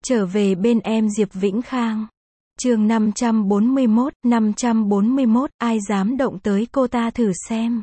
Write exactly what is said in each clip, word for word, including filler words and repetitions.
Trở về bên em Diệp Vĩnh Khang. Chương năm trăm bốn mươi mốt, năm trăm bốn mươi mốt, ai dám động tới cô ta thử xem.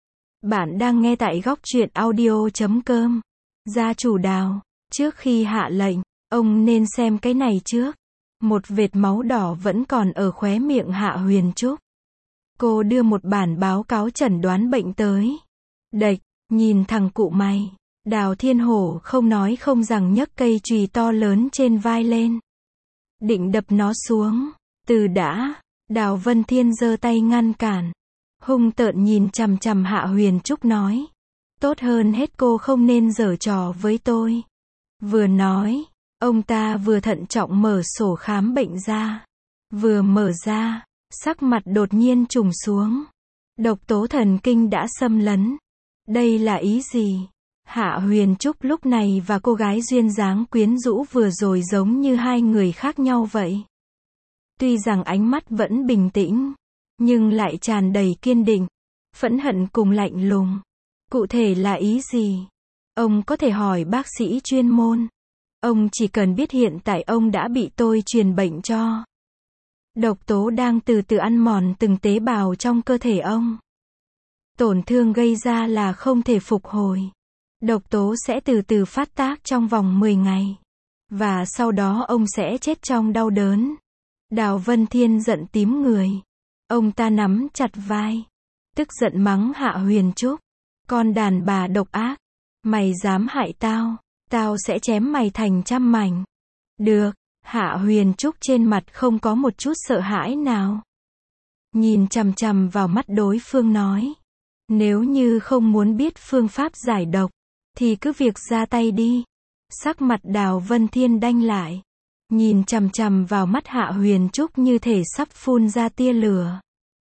Bạn đang nghe tại góc truyện audio chấm com. Gia chủ Đào, trước khi hạ lệnh, ông nên xem cái này trước. Một vệt máu đỏ vẫn còn ở khóe miệng Hạ Huyền Trúc. Cô đưa một bản báo cáo chẩn đoán bệnh tới. Đệch, nhìn thằng cụ mày. Đào Thiên Hổ không nói không rằng nhấc cây chùy to lớn trên vai lên. Định đập nó xuống. Từ đã, Đào Vân Thiên giơ tay ngăn cản. Hung tợn nhìn chằm chằm Hạ Huyền Trúc nói. Tốt hơn hết cô không nên giở trò với tôi. Vừa nói, ông ta vừa thận trọng mở sổ khám bệnh ra. Vừa mở ra, sắc mặt đột nhiên trùng xuống. Độc tố thần kinh đã xâm lấn. Đây là ý gì? Hạ Huyền Trúc lúc này và cô gái duyên dáng quyến rũ vừa rồi giống như hai người khác nhau vậy. Tuy rằng ánh mắt vẫn bình tĩnh, nhưng lại tràn đầy kiên định, phẫn hận cùng lạnh lùng. Cụ thể là ý gì? Ông có thể hỏi bác sĩ chuyên môn. Ông chỉ cần biết hiện tại ông đã bị tôi truyền bệnh cho. Độc tố đang từ từ ăn mòn từng tế bào trong cơ thể ông. Tổn thương gây ra là không thể phục hồi. Độc tố sẽ từ từ phát tác trong vòng mười ngày. Và sau đó ông sẽ chết trong đau đớn. Đào Vân Thiên giận tím người. Ông ta nắm chặt vai. Tức giận mắng Hạ Huyền Trúc. Con đàn bà độc ác. Mày dám hại tao. Tao sẽ chém mày thành trăm mảnh. Được. Hạ Huyền Trúc trên mặt không có một chút sợ hãi nào. Nhìn chằm chằm vào mắt đối phương nói. Nếu như không muốn biết phương pháp giải độc, thì cứ việc ra tay đi. Sắc mặt Đào Vân Thiên đanh lại. Nhìn chằm chằm vào mắt Hạ Huyền Trúc như thể sắp phun ra tia lửa.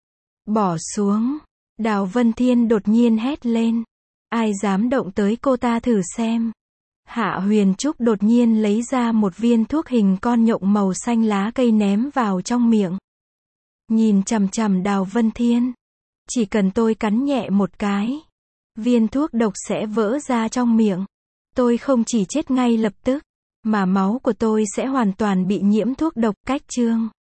Bỏ xuống. Đào Vân Thiên đột nhiên hét lên. Ai dám động tới cô ta thử xem. Hạ Huyền Trúc đột nhiên lấy ra một viên thuốc hình con nhộng màu xanh lá cây ném vào trong miệng. Nhìn chằm chằm Đào Vân Thiên. Chỉ cần tôi cắn nhẹ một cái, viên thuốc độc sẽ vỡ ra trong miệng. Tôi không chỉ chết ngay lập tức, mà máu của tôi sẽ hoàn toàn bị nhiễm thuốc độc. Cách chương